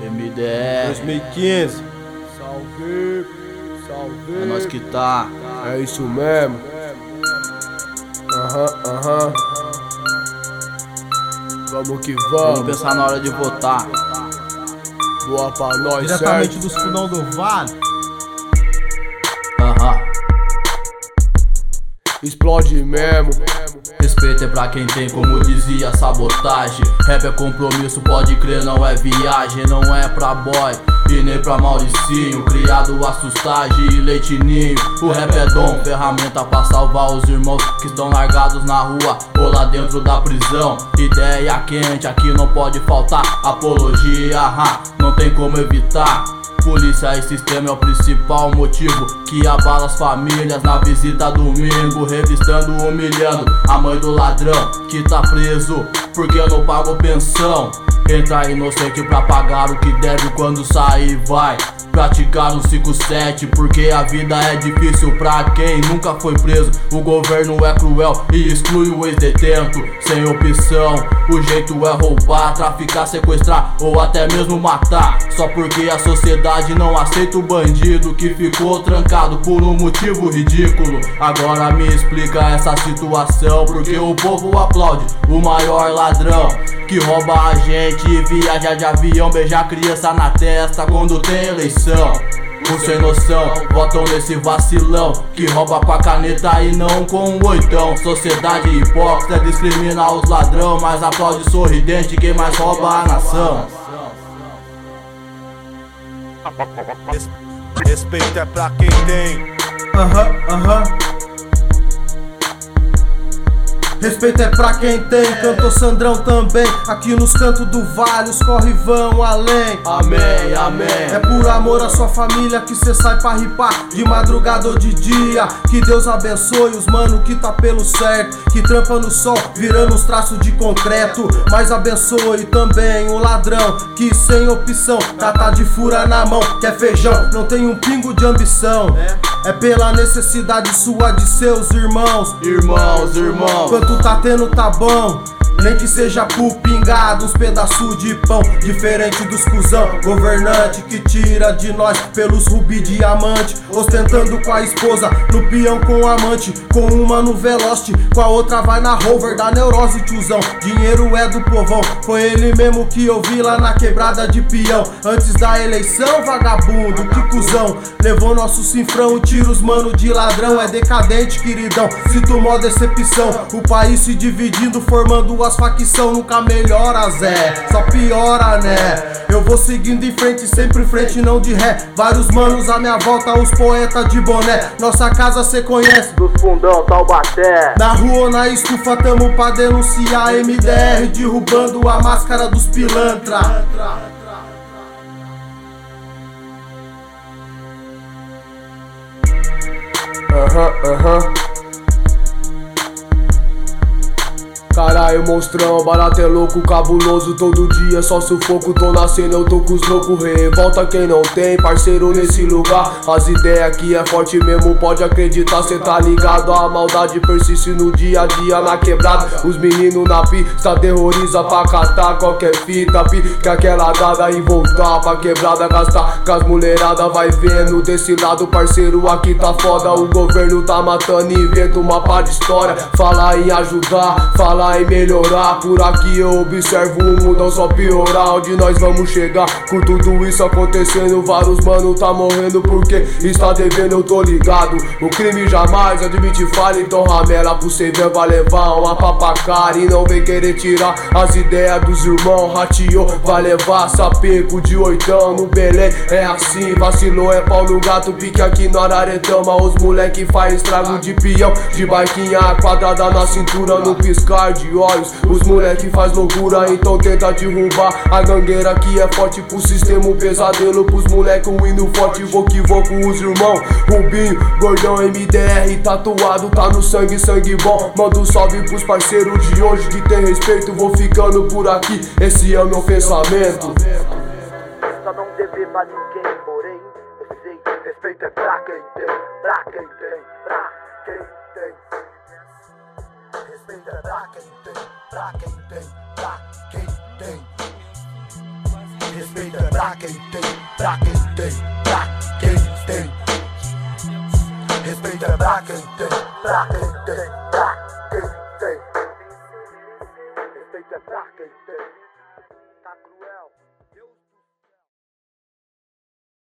MDR 2015. Salve, salve. É nós que tá. É isso mesmo. Aham. Vamos que Vamos vamos. pensar na hora de votar. Boa pra nós, Diretamente certo? dos fundão do vale. Aham. Explode mesmo. Respeito é pra quem tem, como dizia Sabotagem. Rap é compromisso, pode crer, não é viagem. Não é pra boy e nem pra Mauricinho. Criado a sustagem e leitinho. O rap é dom, ferramenta pra salvar os irmãos que estão largados na rua ou lá dentro da prisão. Ideia quente, aqui não pode faltar. Apologia, não tem como evitar. Polícia e sistema é o principal motivo que abala as famílias na visita domingo. Revistando, humilhando a mãe do ladrão que tá preso porque não pagou pensão. Entra inocente pra pagar o que deve, quando sair vai praticar um 5-7, porque a vida é difícil pra quem nunca foi preso. O governo é cruel e exclui o ex-detento sem opção. O jeito é roubar, traficar, sequestrar ou até mesmo matar, só porque a sociedade não aceita o bandido que ficou trancado por um motivo ridículo. Agora me explica essa situação, porque o povo aplaude o maior ladrão que rouba a gente e viaja de avião, beija a criança na testa quando tem eleição. Os sem noção votam nesse vacilão que rouba com a caneta e não com um oitão. Sociedade hipócrita discrimina os ladrão, mas aplaude sorridente quem mais rouba a nação. Respeito é pra quem tem. Respeito é pra quem tem, cantou Sandrão também. Aqui nos cantos do vale os corre vão além. Amém, amém. É por amor à sua família que cê sai pra ripar de madrugada ou de dia. Que Deus abençoe os mano que tá pelo certo, que trampa no sol virando uns traços de concreto. Mas abençoe também o ladrão que sem opção tá de fura na mão, quer feijão, não tem um pingo de ambição. É pela necessidade sua de seus irmãos. Irmãos. Quanto tá tendo tá bom, nem que seja por pingado uns pedaços de pão. Diferente dos cuzão governante que tira de nós pelos rubi diamante, ostentando com a esposa no peão com amante, com uma no Veloste, com a outra vai na Rover da neurose tiozão. Dinheiro é do povão, foi ele mesmo que eu vi lá na quebrada de peão. Antes da eleição, vagabundo, que cuzão, levou nosso cifrão, tira os mano de ladrão. É decadente, queridão, sinto mó decepção. O país se dividindo, formando as facção, nunca melhora, Zé, só piora, né? Eu vou seguindo em frente, sempre em frente, não de ré. Vários manos à minha volta, os poetas de boné. Nossa casa cê conhece, Dos fundão, Taubaté. na rua ou na estufa tamo pra denunciar. MDR derrubando a máscara dos pilantra. Aham. Caralho, monstrão, barato é louco, cabuloso todo dia, só sufoco, tô nascendo, eu tô com os loucos, revolta quem não tem, parceiro nesse lugar, as ideias aqui é forte mesmo, pode acreditar, cê tá ligado, a maldade persiste no dia a dia na quebrada, os meninos na pista terroriza pra catar qualquer fita, que aquela dada e voltar pra quebrada, gastar com as mulherada, vai vendo desse lado, parceiro, aqui tá foda, o governo tá matando, inventa uma pá de história, fala em ajudar, fala em melhorar. Por aqui eu observo o mundo só piorar. Onde nós vamos chegar com tudo isso acontecendo? Vários mano tá morrendo porque está devendo, eu tô ligado. O crime jamais admite falha, então ramela pro cê ver, vai levar uma papacara e não vem querer tirar as ideias dos irmãos. Rateou, vai levar sapeco de oitão no Belém. É assim, vacilou, é pau no gato, pique aqui no Araretama. Os moleque faz estrago de peão, de barquinha quadrada na cintura, no piscar de olhos. Os moleque faz loucura, então tenta derrubar a gangueira que é forte pro sistema, um pesadelo pros moleque, um hino forte, vou que vou com os irmãos. Rubinho, gordão, MDR tatuado, tá no sangue, sangue bom. Manda um salve pros parceiros de hoje que tem respeito, vou ficando por aqui, esse é o meu pensamento. Só não dever pra ninguém, porém eu sei, respeito é pra quem tem, pra quem tem, pra quem tem. Respeito é pra quem tem, pra quem tem, pra quem tem. Respeito é pra quem tem, pra quem tem, pra quem tem. Respeito é pra quem tem, pra quem tem, pra quem tem. Respeito é pra quem tem. Tá cruel.